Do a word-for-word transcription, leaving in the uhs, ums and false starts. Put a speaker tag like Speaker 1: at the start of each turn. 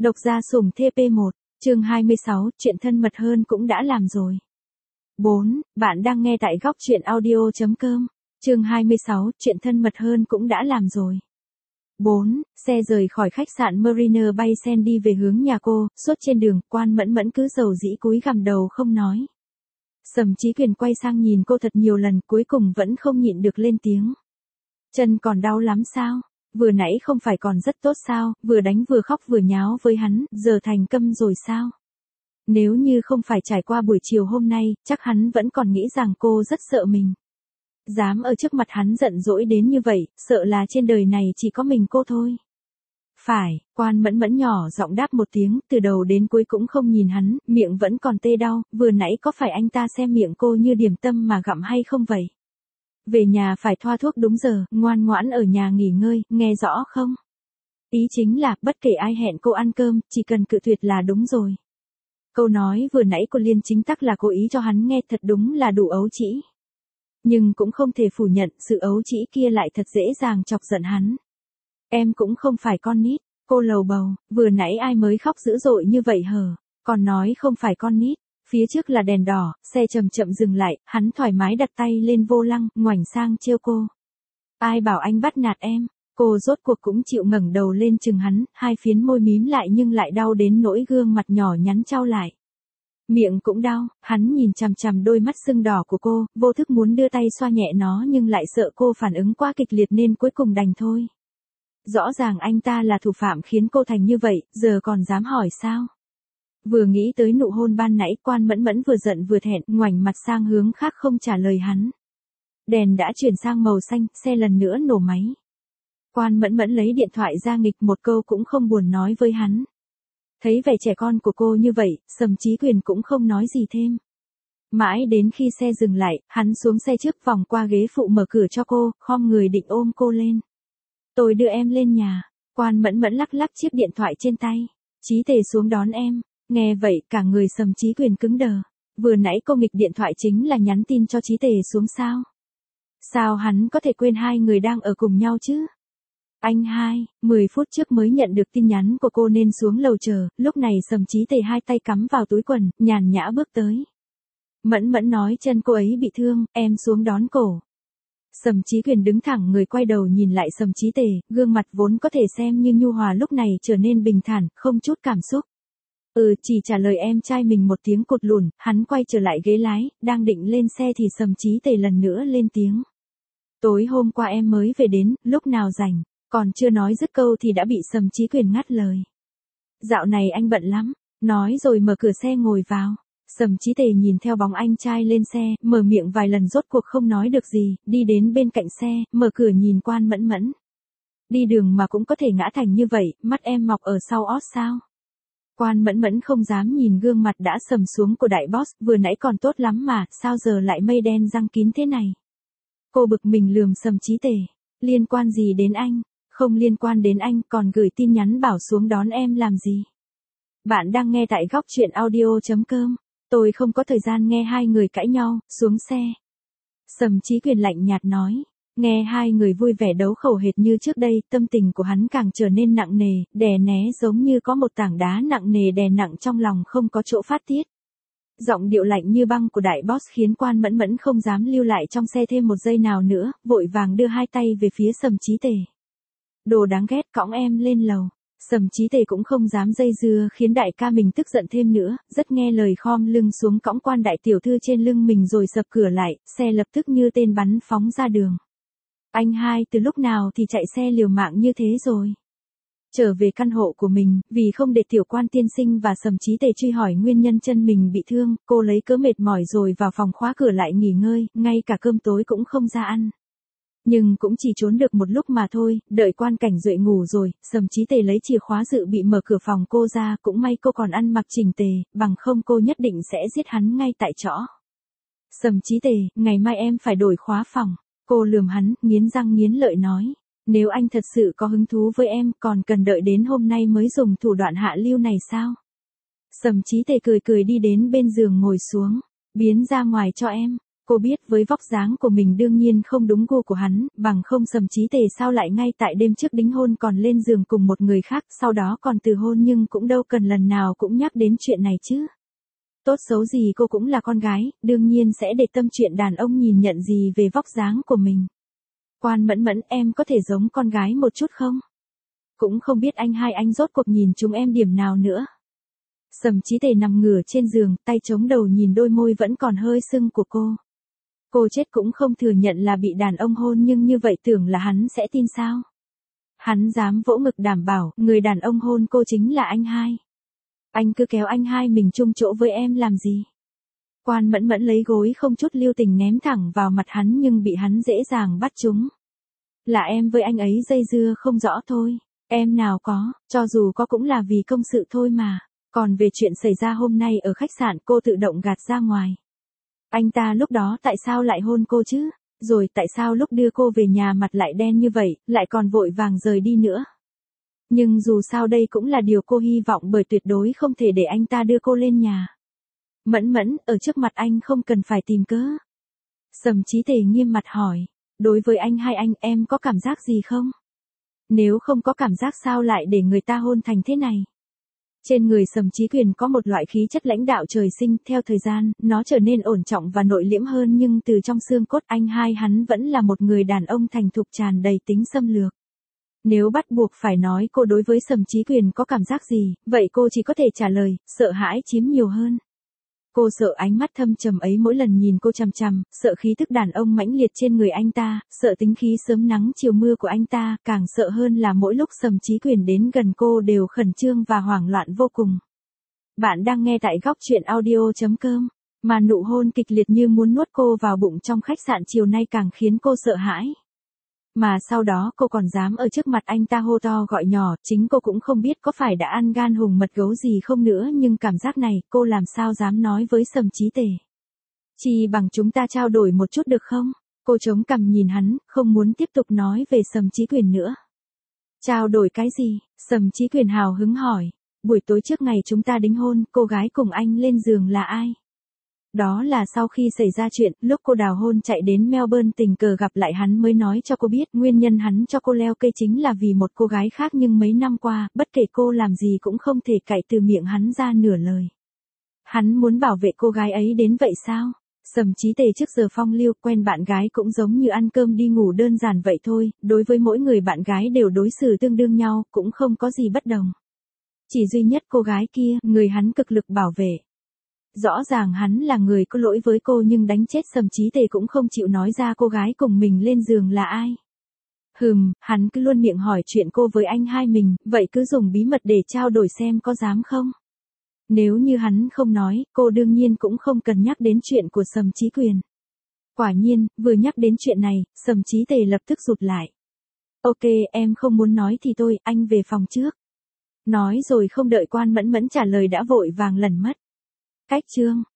Speaker 1: Độc gia sủng T P một, chương hai mươi sáu, chuyện thân mật hơn cũng đã làm rồi. bốn. Bạn đang nghe tại góc chuyện audio chấm com, chương hai mươi sáu, chuyện thân mật hơn cũng đã làm rồi. bốn. Xe rời khỏi khách sạn Mariner Bay Sands đi về hướng nhà cô, suốt trên đường, Quan Mẫn Mẫn cứ dầu dĩ cúi gằm đầu không nói. Sầm Chí Quyền quay sang nhìn cô thật nhiều lần, cuối cùng vẫn không nhịn được lên tiếng. Chân còn đau lắm sao? Vừa nãy không phải còn rất tốt sao, vừa đánh vừa khóc vừa nháo với hắn, giờ thành câm rồi sao? Nếu như không phải trải qua buổi chiều hôm nay, chắc hắn vẫn còn nghĩ rằng cô rất sợ mình. Dám ở trước mặt hắn giận dỗi đến như vậy, sợ là trên đời này chỉ có mình cô thôi. Phải, Quan Mẫn Mẫn nhỏ giọng đáp một tiếng, từ đầu đến cuối cũng không nhìn hắn, miệng vẫn còn tê đau, vừa nãy có phải anh ta xem miệng cô như điểm tâm mà gặm hay không vậy? Về nhà phải thoa thuốc đúng giờ, ngoan ngoãn ở nhà nghỉ ngơi, nghe rõ không? Ý chính là, bất kể ai hẹn cô ăn cơm, chỉ cần cự tuyệt là đúng rồi. Câu nói vừa nãy của Liên chính tắc là cố ý cho hắn nghe, thật đúng là đủ ấu trĩ. Nhưng cũng không thể phủ nhận, sự ấu trĩ kia lại thật dễ dàng chọc giận hắn. Em cũng không phải con nít, cô lầu bầu, vừa nãy ai mới khóc dữ dội như vậy hờ, còn nói không phải con nít. Phía trước là đèn đỏ, xe chậm chậm dừng lại, hắn thoải mái đặt tay lên vô lăng, ngoảnh sang trêu cô. Ai bảo anh bắt nạt em? Cô rốt cuộc cũng chịu ngẩng đầu lên chừng hắn, hai phiến môi mím lại nhưng lại đau đến nỗi gương mặt nhỏ nhắn trao lại. Miệng cũng đau, hắn nhìn chằm chằm đôi mắt sưng đỏ của cô, vô thức muốn đưa tay xoa nhẹ nó nhưng lại sợ cô phản ứng quá kịch liệt nên cuối cùng đành thôi. Rõ ràng anh ta là thủ phạm khiến cô thành như vậy, giờ còn dám hỏi sao? Vừa nghĩ tới nụ hôn ban nãy, Quan Mẫn Mẫn vừa giận vừa thẹn, ngoảnh mặt sang hướng khác không trả lời hắn. Đèn đã chuyển sang màu xanh, xe lần nữa nổ máy. Quan Mẫn Mẫn lấy điện thoại ra nghịch một câu cũng không buồn nói với hắn. Thấy vẻ trẻ con của cô như vậy, Sầm Chí Quyền cũng không nói gì thêm. Mãi đến khi xe dừng lại, hắn xuống xe trước vòng qua ghế phụ mở cửa cho cô, khom người định ôm cô lên. Tôi đưa em lên nhà. Quan Mẫn Mẫn lắc lắc chiếc điện thoại trên tay. Chí Tề xuống đón em. Nghe vậy, cả người Sầm Chí Quyền cứng đờ. Vừa nãy cô nghịch điện thoại chính là nhắn tin cho Chí Tề xuống sao? Sao hắn có thể quên hai người đang ở cùng nhau chứ? Anh hai, mười phút trước mới nhận được tin nhắn của cô nên xuống lầu chờ, lúc này Sầm Chí Tề hai tay cắm vào túi quần, nhàn nhã bước tới. Mẫn Mẫn nói chân cô ấy bị thương, em xuống đón cổ. Sầm Chí Quyền đứng thẳng người quay đầu nhìn lại Sầm Chí Tề, gương mặt vốn có thể xem như nhu hòa lúc này trở nên bình thản, không chút cảm xúc. Ừ, chỉ trả lời em trai mình một tiếng cụt lùn, hắn quay trở lại ghế lái, đang định lên xe thì Sầm Chí Tề lần nữa lên tiếng. Tối hôm qua em mới về đến, lúc nào rảnh, còn chưa nói dứt câu thì đã bị Sầm Chí Quyền ngắt lời. Dạo này anh bận lắm, nói rồi mở cửa xe ngồi vào. Sầm Chí Tề nhìn theo bóng anh trai lên xe, mở miệng vài lần rốt cuộc không nói được gì, đi đến bên cạnh xe, mở cửa nhìn Quan Mẫn Mẫn. Đi đường mà cũng có thể ngã thành như vậy, mắt em mọc ở sau ót sao? Quan Mẫn Mẫn không dám nhìn gương mặt đã sầm xuống của đại boss, vừa nãy còn tốt lắm mà, sao giờ lại mây đen răng kín thế này? Cô bực mình lườm Sầm Chí Tề, liên quan gì đến anh? Không liên quan đến anh, còn gửi tin nhắn bảo xuống đón em làm gì? Bạn đang nghe tại góc chuyện audio chấm com, tôi không có thời gian nghe hai người cãi nhau, xuống xe. Sầm Chí Quyền lạnh nhạt nói. Nghe hai người vui vẻ đấu khẩu hệt như trước đây, tâm tình của hắn càng trở nên nặng nề, đè né giống như có một tảng đá nặng nề đè nặng trong lòng không có chỗ phát tiết. Giọng điệu lạnh như băng của đại boss khiến Quan Mẫn Mẫn không dám lưu lại trong xe thêm một giây nào nữa, vội vàng đưa hai tay về phía Sầm Chí Tề. Đồ đáng ghét, cõng em lên lầu. Sầm Chí Tề cũng không dám dây dưa khiến đại ca mình tức giận thêm nữa, rất nghe lời khom lưng xuống cõng Quan đại tiểu thư trên lưng mình rồi sập cửa lại, xe lập tức như tên bắn phóng ra đường. Anh hai từ lúc nào thì chạy xe liều mạng như thế rồi? Trở về căn hộ của mình, vì không để tiểu Quan tiên sinh và Sầm Chí Tề truy hỏi nguyên nhân chân mình bị thương, cô lấy cớ mệt mỏi rồi vào phòng khóa cửa lại nghỉ ngơi, ngay cả cơm tối cũng không ra ăn. Nhưng cũng chỉ trốn được một lúc mà thôi, đợi Quan Cảnh Duệ ngủ rồi, Sầm Chí Tề lấy chìa khóa dự bị mở cửa phòng cô ra, cũng may cô còn ăn mặc chỉnh tề, bằng không cô nhất định sẽ giết hắn ngay tại chỗ. Sầm Chí Tề, ngày mai em phải đổi khóa phòng. Cô lườm hắn, nghiến răng nghiến lợi nói. Nếu anh thật sự có hứng thú với em, còn cần đợi đến hôm nay mới dùng thủ đoạn hạ lưu này sao? Sầm Chí Tề cười cười đi đến bên giường ngồi xuống. Biến ra ngoài cho em. Cô biết với vóc dáng của mình đương nhiên không đúng gu của hắn, bằng không Sầm Chí Tề sao lại ngay tại đêm trước đính hôn còn lên giường cùng một người khác, sau đó còn từ hôn nhưng cũng đâu cần lần nào cũng nhắc đến chuyện này chứ. Tốt xấu gì cô cũng là con gái, đương nhiên sẽ để tâm chuyện đàn ông nhìn nhận gì về vóc dáng của mình. Quan Mẫn Mẫn, em có thể giống con gái một chút không? Cũng không biết anh hai anh rốt cuộc nhìn chúng em điểm nào nữa. Sầm Chí Tề nằm ngửa trên giường, tay chống đầu nhìn đôi môi vẫn còn hơi sưng của cô. Cô chết cũng không thừa nhận là bị đàn ông hôn, nhưng như vậy tưởng là hắn sẽ tin sao? Hắn dám vỗ ngực đảm bảo, người đàn ông hôn cô chính là anh hai. Anh cứ kéo anh hai mình chung chỗ với em làm gì? Quan Mẫn Mẫn lấy gối không chút lưu tình ném thẳng vào mặt hắn nhưng bị hắn dễ dàng bắt trúng. Là em với anh ấy dây dưa không rõ thôi. Em nào có, cho dù có cũng là vì công sự thôi mà. Còn về chuyện xảy ra hôm nay ở khách sạn, cô tự động gạt ra ngoài. Anh ta lúc đó tại sao lại hôn cô chứ? Rồi tại sao lúc đưa cô về nhà mặt lại đen như vậy, lại còn vội vàng rời đi nữa? Nhưng dù sao đây cũng là điều cô hy vọng, bởi tuyệt đối không thể để anh ta đưa cô lên nhà. Mẫn Mẫn, ở trước mặt anh không cần phải tìm cớ. Sầm Chí Tề nghiêm mặt hỏi. Đối với anh hai anh, em có cảm giác gì không? Nếu không có cảm giác sao lại để người ta hôn thành thế này? Trên người Sầm Chí Quyền có một loại khí chất lãnh đạo trời sinh, theo thời gian, nó trở nên ổn trọng và nội liễm hơn, nhưng từ trong xương cốt anh hai hắn vẫn là một người đàn ông thành thục tràn đầy tính xâm lược. Nếu bắt buộc phải nói cô đối với Sầm Chí Quyền có cảm giác gì, vậy cô chỉ có thể trả lời, sợ hãi chiếm nhiều hơn. Cô sợ ánh mắt thâm trầm ấy mỗi lần nhìn cô chằm chằm, sợ khí thức đàn ông mãnh liệt trên người anh ta, sợ tính khí sớm nắng chiều mưa của anh ta, càng sợ hơn là mỗi lúc Sầm Chí Quyền đến gần cô đều khẩn trương và hoảng loạn vô cùng. Bạn đang nghe tại góc truyện audio chấm com, mà nụ hôn kịch liệt như muốn nuốt cô vào bụng trong khách sạn chiều nay càng khiến cô sợ hãi. Mà sau đó cô còn dám ở trước mặt anh ta hô to gọi nhỏ, chính cô cũng không biết có phải đã ăn gan hùng mật gấu gì không nữa, nhưng cảm giác này cô làm sao dám nói với Sầm Chí Tề. Chỉ bằng chúng ta trao đổi một chút được không? Cô chống cằm nhìn hắn, không muốn tiếp tục nói về Sầm Chí Quyền nữa. Trao đổi cái gì? Sầm Chí Quyền hào hứng hỏi. Buổi tối trước ngày chúng ta đính hôn, cô gái cùng anh lên giường là ai? Đó là sau khi xảy ra chuyện, lúc cô đào hôn chạy đến Melbourne tình cờ gặp lại hắn mới nói cho cô biết nguyên nhân hắn cho cô leo cây chính là vì một cô gái khác, nhưng mấy năm qua, bất kể cô làm gì cũng không thể cạy từ miệng hắn ra nửa lời. Hắn muốn bảo vệ cô gái ấy đến vậy sao? Sầm Chí Tề trước giờ phong lưu, quen bạn gái cũng giống như ăn cơm đi ngủ đơn giản vậy thôi, đối với mỗi người bạn gái đều đối xử tương đương nhau, cũng không có gì bất đồng. Chỉ duy nhất cô gái kia, người hắn cực lực bảo vệ. Rõ ràng hắn là người có lỗi với cô, nhưng đánh chết Sầm Chí Tề cũng không chịu nói ra cô gái cùng mình lên giường là ai. Hừm, hắn cứ luôn miệng hỏi chuyện cô với anh hai mình, vậy cứ dùng bí mật để trao đổi xem có dám không. Nếu như hắn không nói, cô đương nhiên cũng không cần nhắc đến chuyện của Sầm Chí Quyền. Quả nhiên, vừa nhắc đến chuyện này, Sầm Chí Tề lập tức rụt lại. Ok, em không muốn nói thì thôi, anh về phòng trước. Nói rồi không đợi Quan Mẫn Mẫn trả lời đã vội vàng lẩn mất. Cách chương